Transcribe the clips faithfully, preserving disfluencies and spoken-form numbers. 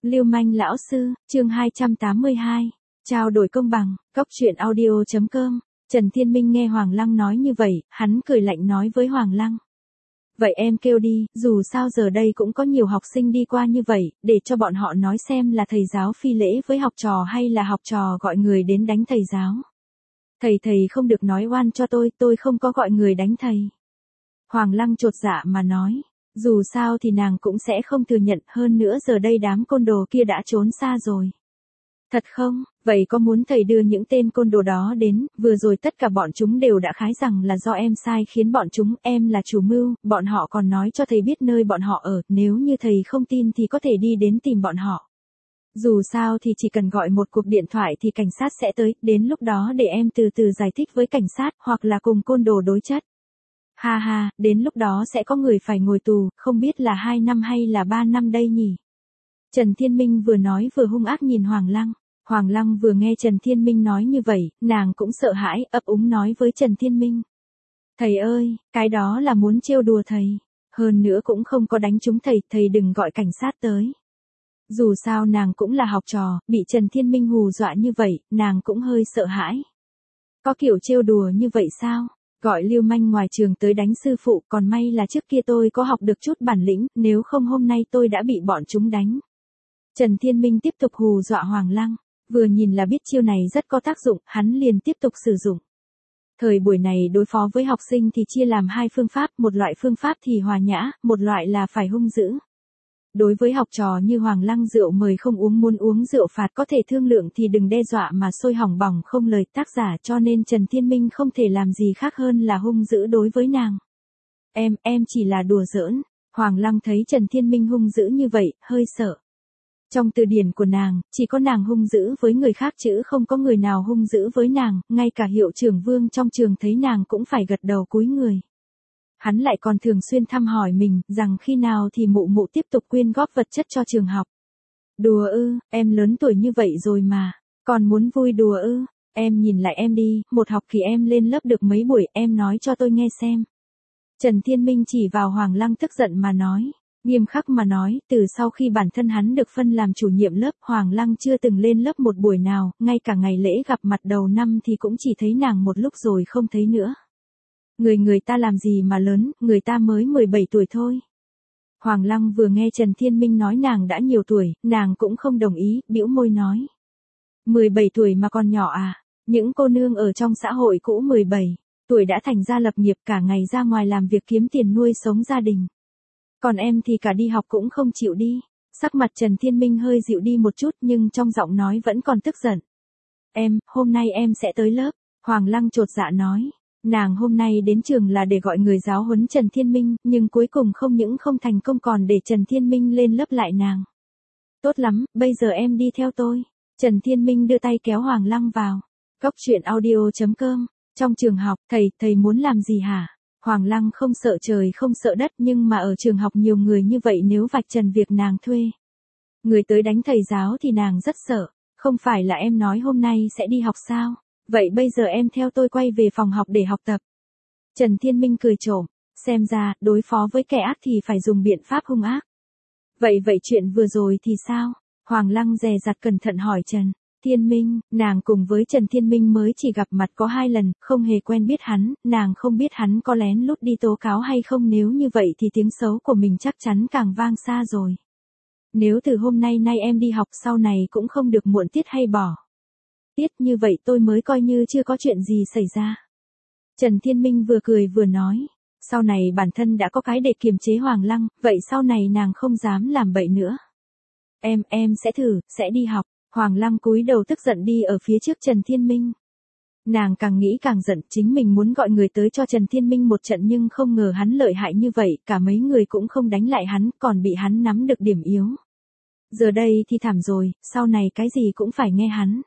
Lưu manh lão sư, chương hai trăm tám mươi hai. Trao đổi công bằng, Cóc truyện audio chấm com. Trần Thiên Minh nghe Hoàng Lăng nói như vậy, hắn cười lạnh nói với Hoàng Lăng. Vậy em kêu đi, dù sao giờ đây cũng có nhiều học sinh đi qua như vậy, để cho bọn họ nói xem là thầy giáo phi lễ với học trò hay là học trò gọi người đến đánh thầy giáo. Thầy thầy không được nói oan cho tôi, tôi không có gọi người đánh thầy. Hoàng Lăng chột dạ mà nói. Dù sao thì nàng cũng sẽ không thừa nhận, hơn nữa giờ đây đám côn đồ kia đã trốn xa rồi. Thật không, vậy có muốn thầy đưa những tên côn đồ đó đến, vừa rồi tất cả bọn chúng đều đã khái rằng là do em sai khiến bọn chúng, em là chủ mưu, bọn họ còn nói cho thầy biết nơi bọn họ ở, nếu như thầy không tin thì có thể đi đến tìm bọn họ. Dù sao thì chỉ cần gọi một cuộc điện thoại thì cảnh sát sẽ tới, đến lúc đó để em từ từ giải thích với cảnh sát, hoặc là cùng côn đồ đối chất. Ha ha, đến lúc đó sẽ có người phải ngồi tù, không biết là hai năm hay là ba năm đây nhỉ? Trần Thiên Minh vừa nói vừa hung ác nhìn Hoàng Lăng. Hoàng Lăng vừa nghe Trần Thiên Minh nói như vậy, nàng cũng sợ hãi, ấp úng nói với Trần Thiên Minh. Thầy ơi, cái đó là muốn trêu đùa thầy. Hơn nữa cũng không có đánh trúng thầy, thầy đừng gọi cảnh sát tới. Dù sao nàng cũng là học trò, bị Trần Thiên Minh hù dọa như vậy, nàng cũng hơi sợ hãi. Có kiểu trêu đùa như vậy sao? Gọi lưu manh ngoài trường tới đánh sư phụ, còn may là trước kia tôi có học được chút bản lĩnh, nếu không hôm nay tôi đã bị bọn chúng đánh. Trần Thiên Minh tiếp tục hù dọa Hoàng Lăng, vừa nhìn là biết chiêu này rất có tác dụng, hắn liền tiếp tục sử dụng. Thời buổi này đối phó với học sinh thì chia làm hai phương pháp, một loại phương pháp thì hòa nhã, một loại là phải hung dữ. Đối với học trò như Hoàng Lăng rượu mời không uống, muốn uống rượu phạt có thể thương lượng thì đừng đe dọa mà sôi hỏng bỏng không lời, tác giả cho nên Trần Thiên Minh không thể làm gì khác hơn là hung dữ đối với nàng. Em, em chỉ là đùa giỡn. Hoàng Lăng thấy Trần Thiên Minh hung dữ như vậy, hơi sợ. Trong từ điển của nàng, chỉ có nàng hung dữ với người khác chứ không có người nào hung dữ với nàng, ngay cả hiệu trưởng Vương trong trường thấy nàng cũng phải gật đầu cúi người. Hắn lại còn thường xuyên thăm hỏi mình, rằng khi nào thì mụ mụ tiếp tục quyên góp vật chất cho trường học. Đùa ư, em lớn tuổi như vậy rồi mà, còn muốn vui đùa ư, em nhìn lại em đi, một học kỳ em lên lớp được mấy buổi, em nói cho tôi nghe xem. Trần Thiên Minh chỉ vào Hoàng Lăng tức giận mà nói, nghiêm khắc mà nói, từ sau khi bản thân hắn được phân làm chủ nhiệm lớp, Hoàng Lăng chưa từng lên lớp một buổi nào, ngay cả ngày lễ gặp mặt đầu năm thì cũng chỉ thấy nàng một lúc rồi không thấy nữa. Người người ta làm gì mà lớn, người ta mới mười bảy tuổi thôi. Hoàng Lăng vừa nghe Trần Thiên Minh nói nàng đã nhiều tuổi, nàng cũng không đồng ý, bĩu môi nói. mười bảy tuổi mà còn nhỏ à, những cô nương ở trong xã hội cũ mười bảy tuổi đã thành ra lập nghiệp cả ngày ra ngoài làm việc kiếm tiền nuôi sống gia đình. Còn em thì cả đi học cũng không chịu đi. Sắc mặt Trần Thiên Minh hơi dịu đi một chút nhưng trong giọng nói vẫn còn tức giận. Em, hôm nay em sẽ tới lớp. Hoàng Lăng chột dạ nói. Nàng hôm nay đến trường là để gọi người giáo huấn Trần Thiên Minh, nhưng cuối cùng không những không thành công còn để Trần Thiên Minh lên lớp lại nàng. Tốt lắm, bây giờ em đi theo tôi. Trần Thiên Minh đưa tay kéo Hoàng Lăng vào. Cóc truyện audio chấm com. Trong trường học, thầy, thầy muốn làm gì hả? Hoàng Lăng không sợ trời không sợ đất nhưng mà ở trường học nhiều người như vậy nếu vạch trần việc nàng thuê. Người tới đánh thầy giáo thì nàng rất sợ. Không phải là em nói hôm nay sẽ đi học sao? Vậy bây giờ em theo tôi quay về phòng học để học tập. Trần Thiên Minh cười trộm, xem ra, đối phó với kẻ ác thì phải dùng biện pháp hung ác. Vậy vậy chuyện vừa rồi thì sao? Hoàng Lăng dè dặt cẩn thận hỏi Trần Thiên Minh, nàng cùng với Trần Thiên Minh mới chỉ gặp mặt có hai lần, không hề quen biết hắn, nàng không biết hắn có lén lút đi tố cáo hay không, nếu như vậy thì tiếng xấu của mình chắc chắn càng vang xa rồi. Nếu từ hôm nay nay em đi học sau này cũng không được muộn tiết hay bỏ tiết, như vậy tôi mới coi như chưa có chuyện gì xảy ra. Trần Thiên Minh vừa cười vừa nói, sau này bản thân đã có cái để kiềm chế Hoàng Lăng, vậy sau này nàng không dám làm bậy nữa. Em, em sẽ thử, sẽ đi học. Hoàng Lăng cúi đầu tức giận đi ở phía trước Trần Thiên Minh. Nàng càng nghĩ càng giận, chính mình muốn gọi người tới cho Trần Thiên Minh một trận nhưng không ngờ hắn lợi hại như vậy, cả mấy người cũng không đánh lại hắn, còn bị hắn nắm được điểm yếu. Giờ đây thì thảm rồi, sau này cái gì cũng phải nghe hắn.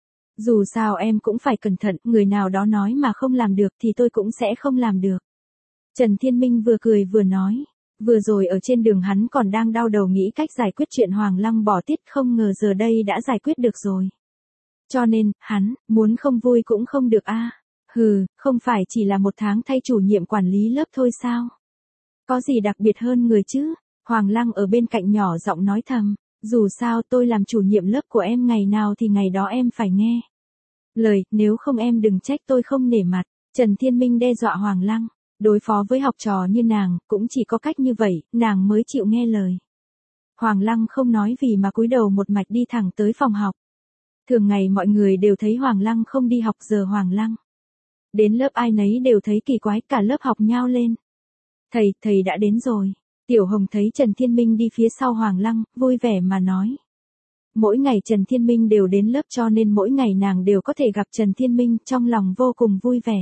Dù sao em cũng phải cẩn thận, người nào đó nói mà không làm được thì tôi cũng sẽ không làm được. Trần Thiên Minh vừa cười vừa nói. Vừa rồi ở trên đường hắn còn đang đau đầu nghĩ cách giải quyết chuyện Hoàng Lăng bỏ tiết, không ngờ giờ đây đã giải quyết được rồi. Cho nên, hắn, muốn không vui cũng không được a. Hừ, không phải chỉ là một tháng thay chủ nhiệm quản lý lớp thôi sao? Có gì đặc biệt hơn người chứ? Hoàng Lăng ở bên cạnh nhỏ giọng nói thầm. Dù sao tôi làm chủ nhiệm lớp của em ngày nào thì ngày đó em phải nghe lời, nếu không em đừng trách tôi không nể mặt. Trần Thiên Minh đe dọa Hoàng Lăng, đối phó với học trò như nàng, cũng chỉ có cách như vậy, nàng mới chịu nghe lời. Hoàng Lăng không nói vì mà cúi đầu một mạch đi thẳng tới phòng học. Thường ngày mọi người đều thấy Hoàng Lăng không đi học, giờ Hoàng Lăng đến lớp ai nấy đều thấy kỳ quái, cả lớp học nhao lên. Thầy, thầy đã đến rồi. Tiểu Hồng thấy Trần Thiên Minh đi phía sau Hoàng Lăng, vui vẻ mà nói. Mỗi ngày Trần Thiên Minh đều đến lớp cho nên mỗi ngày nàng đều có thể gặp Trần Thiên Minh, trong lòng vô cùng vui vẻ.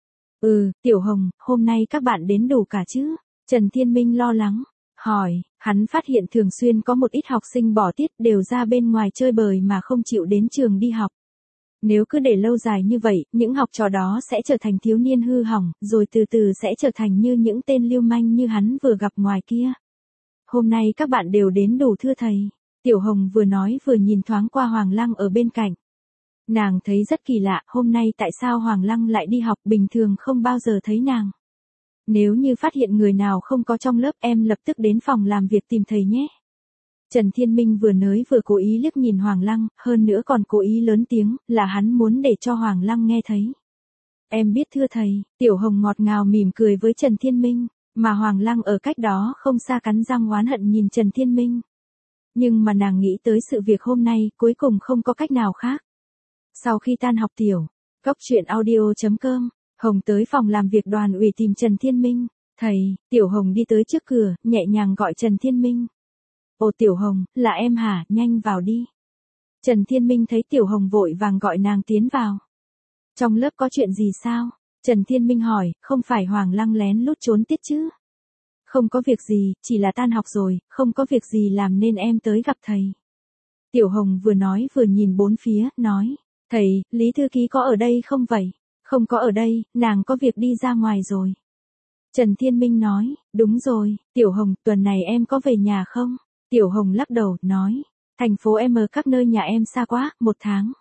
Ừ, Tiểu Hồng, hôm nay các bạn đến đủ cả chứ? Trần Thiên Minh lo lắng, hỏi, hắn phát hiện thường xuyên có một ít học sinh bỏ tiết đều ra bên ngoài chơi bời mà không chịu đến trường đi học. Nếu cứ để lâu dài như vậy, những học trò đó sẽ trở thành thiếu niên hư hỏng, rồi từ từ sẽ trở thành như những tên lưu manh như hắn vừa gặp ngoài kia. Hôm nay các bạn đều đến đủ thưa thầy. Tiểu Hồng vừa nói vừa nhìn thoáng qua Hoàng Lăng ở bên cạnh. Nàng thấy rất kỳ lạ, hôm nay tại sao Hoàng Lăng lại đi học, bình thường không bao giờ thấy nàng. Nếu như phát hiện người nào không có trong lớp em lập tức đến phòng làm việc tìm thầy nhé. Trần Thiên Minh vừa nói vừa cố ý liếc nhìn Hoàng Lăng, hơn nữa còn cố ý lớn tiếng, là hắn muốn để cho Hoàng Lăng nghe thấy. Em biết thưa thầy. Tiểu Hồng ngọt ngào mỉm cười với Trần Thiên Minh, mà Hoàng Lăng ở cách đó không xa cắn răng oán hận nhìn Trần Thiên Minh. Nhưng mà nàng nghĩ tới sự việc hôm nay, cuối cùng không có cách nào khác. Sau khi tan học tiểu, Cốc Truyện Audio chấm com, Hồng tới phòng làm việc đoàn ủy tìm Trần Thiên Minh. Thầy, Tiểu Hồng đi tới trước cửa, nhẹ nhàng gọi Trần Thiên Minh. Ồ Tiểu Hồng, là em hả, nhanh vào đi. Trần Thiên Minh thấy Tiểu Hồng vội vàng gọi nàng tiến vào. Trong lớp có chuyện gì sao? Trần Thiên Minh hỏi, không phải Hoàng Lăng lén lút trốn tiết chứ? Không có việc gì, chỉ là tan học rồi, không có việc gì làm nên em tới gặp thầy. Tiểu Hồng vừa nói vừa nhìn bốn phía, nói, thầy, Lý Thư Ký có ở đây không vậy? Không có ở đây, nàng có việc đi ra ngoài rồi. Trần Thiên Minh nói, đúng rồi, Tiểu Hồng, tuần này em có về nhà không? Tiểu Hồng lắc đầu, nói, thành phố em ở các nơi nhà em xa quá, một tháng.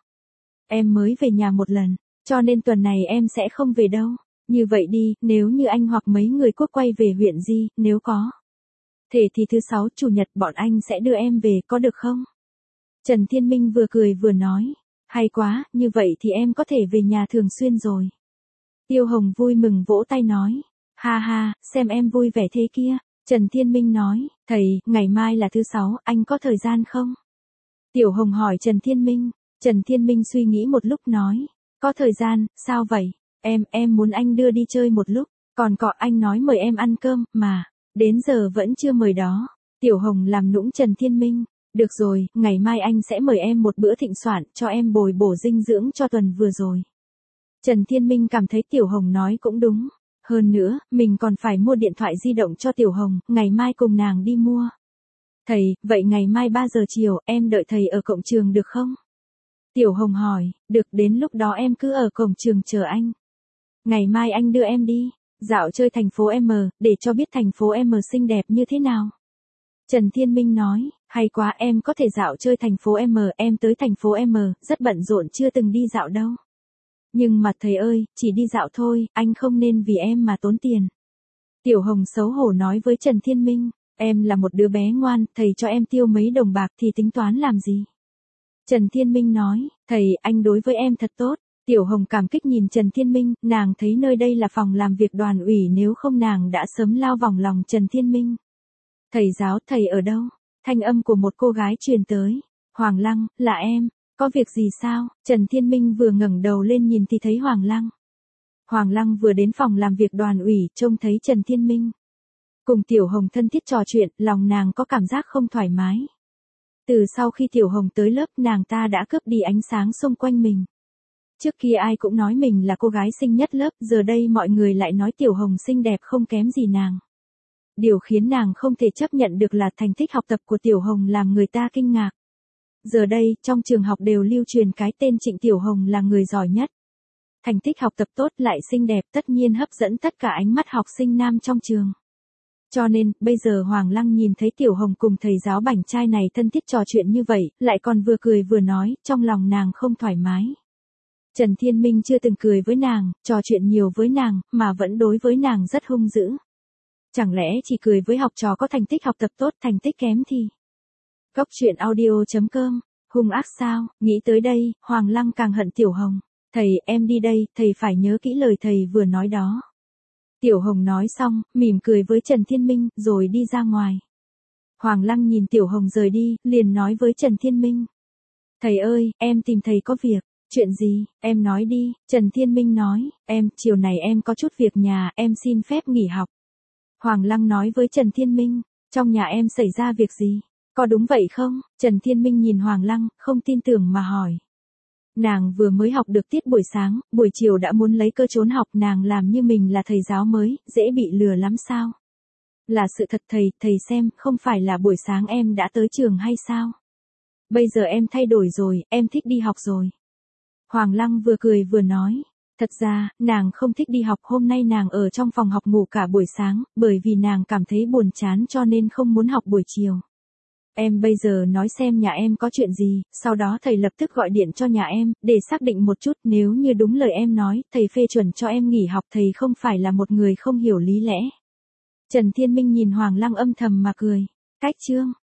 Em mới về nhà một lần, cho nên tuần này em sẽ không về đâu. Như vậy đi, nếu như anh hoặc mấy người quốc quay về huyện Di, nếu có thể thì thứ sáu chủ nhật bọn anh sẽ đưa em về, có được không? Trần Thiên Minh vừa cười vừa nói, hay quá, như vậy thì em có thể về nhà thường xuyên rồi. Tiêu Hồng vui mừng vỗ tay nói, ha ha, xem em vui vẻ thế kia. Trần Thiên Minh nói, thầy, ngày mai là thứ sáu, anh có thời gian không? Tiểu Hồng hỏi Trần Thiên Minh. Trần Thiên Minh suy nghĩ một lúc nói, có thời gian, sao vậy? Em, em muốn anh đưa đi chơi một lúc, còn có anh nói mời em ăn cơm, mà, đến giờ vẫn chưa mời đó. Tiểu Hồng làm nũng Trần Thiên Minh, được rồi, ngày mai anh sẽ mời em một bữa thịnh soạn, cho em bồi bổ dinh dưỡng cho tuần vừa rồi. Trần Thiên Minh cảm thấy Tiểu Hồng nói cũng đúng. Hơn nữa, mình còn phải mua điện thoại di động cho Tiểu Hồng, ngày mai cùng nàng đi mua. Thầy, vậy ngày mai ba giờ chiều, em đợi thầy ở cổng trường được không? Tiểu Hồng hỏi, được, đến lúc đó em cứ ở cổng trường chờ anh. Ngày mai anh đưa em đi, dạo chơi thành phố M, để cho biết thành phố M xinh đẹp như thế nào. Trần Thiên Minh nói, hay quá, em có thể dạo chơi thành phố M, em tới thành phố M, rất bận rộn chưa từng đi dạo đâu. Nhưng mà thầy ơi, chỉ đi dạo thôi, anh không nên vì em mà tốn tiền. Tiểu Hồng xấu hổ nói với Trần Thiên Minh, em là một đứa bé ngoan, thầy cho em tiêu mấy đồng bạc thì tính toán làm gì? Trần Thiên Minh nói, thầy, anh đối với em thật tốt. Tiểu Hồng cảm kích nhìn Trần Thiên Minh, nàng thấy nơi đây là phòng làm việc đoàn ủy, nếu không nàng đã sớm lao vòng lòng Trần Thiên Minh. Thầy giáo, thầy ở đâu? Thanh âm của một cô gái truyền tới. Hoàng Lăng, là em. Có việc gì sao? Trần Thiên Minh vừa ngẩng đầu lên nhìn thì thấy Hoàng Lăng. Hoàng Lăng vừa đến phòng làm việc đoàn ủy, trông thấy Trần Thiên Minh cùng Tiểu Hồng thân thiết trò chuyện, lòng nàng có cảm giác không thoải mái. Từ sau khi Tiểu Hồng tới lớp, nàng ta đã cướp đi ánh sáng xung quanh mình. Trước kia ai cũng nói mình là cô gái xinh nhất lớp, giờ đây mọi người lại nói Tiểu Hồng xinh đẹp không kém gì nàng. Điều khiến nàng không thể chấp nhận được là thành tích học tập của Tiểu Hồng làm người ta kinh ngạc. Giờ đây, trong trường học đều lưu truyền cái tên Trịnh Tiểu Hồng là người giỏi nhất. Thành tích học tập tốt lại xinh đẹp, tất nhiên hấp dẫn tất cả ánh mắt học sinh nam trong trường. Cho nên, bây giờ Hoàng Lăng nhìn thấy Tiểu Hồng cùng thầy giáo bảnh trai này thân thiết trò chuyện như vậy, lại còn vừa cười vừa nói, trong lòng nàng không thoải mái. Trần Thiên Minh chưa từng cười với nàng, trò chuyện nhiều với nàng, mà vẫn đối với nàng rất hung dữ. Chẳng lẽ chỉ cười với học trò có thành tích học tập tốt, thành tích kém thì Cốc truyện audio chấm com, hung ác sao, nghĩ tới đây, Hoàng Lăng càng hận Tiểu Hồng. Thầy, em đi đây, thầy phải nhớ kỹ lời thầy vừa nói đó. Tiểu Hồng nói xong, mỉm cười với Trần Thiên Minh, rồi đi ra ngoài. Hoàng Lăng nhìn Tiểu Hồng rời đi, liền nói với Trần Thiên Minh. Thầy ơi, em tìm thầy có việc. Chuyện gì, em nói đi, Trần Thiên Minh nói, em, chiều này em có chút việc nhà, em xin phép nghỉ học. Hoàng Lăng nói với Trần Thiên Minh, trong nhà em xảy ra việc gì? Có đúng vậy không? Trần Thiên Minh nhìn Hoàng Lăng, không tin tưởng mà hỏi. Nàng vừa mới học được tiết buổi sáng, buổi chiều đã muốn lấy cơ trốn học, nàng làm như mình là thầy giáo mới, dễ bị lừa lắm sao? Là sự thật thầy, thầy xem, không phải là buổi sáng em đã tới trường hay sao? Bây giờ em thay đổi rồi, em thích đi học rồi. Hoàng Lăng vừa cười vừa nói, thật ra, nàng không thích đi học, hôm nay nàng ở trong phòng học ngủ cả buổi sáng, bởi vì nàng cảm thấy buồn chán cho nên không muốn học buổi chiều. Em bây giờ nói xem nhà em có chuyện gì, sau đó thầy lập tức gọi điện cho nhà em, để xác định một chút, nếu như đúng lời em nói, thầy phê chuẩn cho em nghỉ học, thầy không phải là một người không hiểu lý lẽ. Trần Thiên Minh nhìn Hoàng Lăng âm thầm mà cười. Cách chương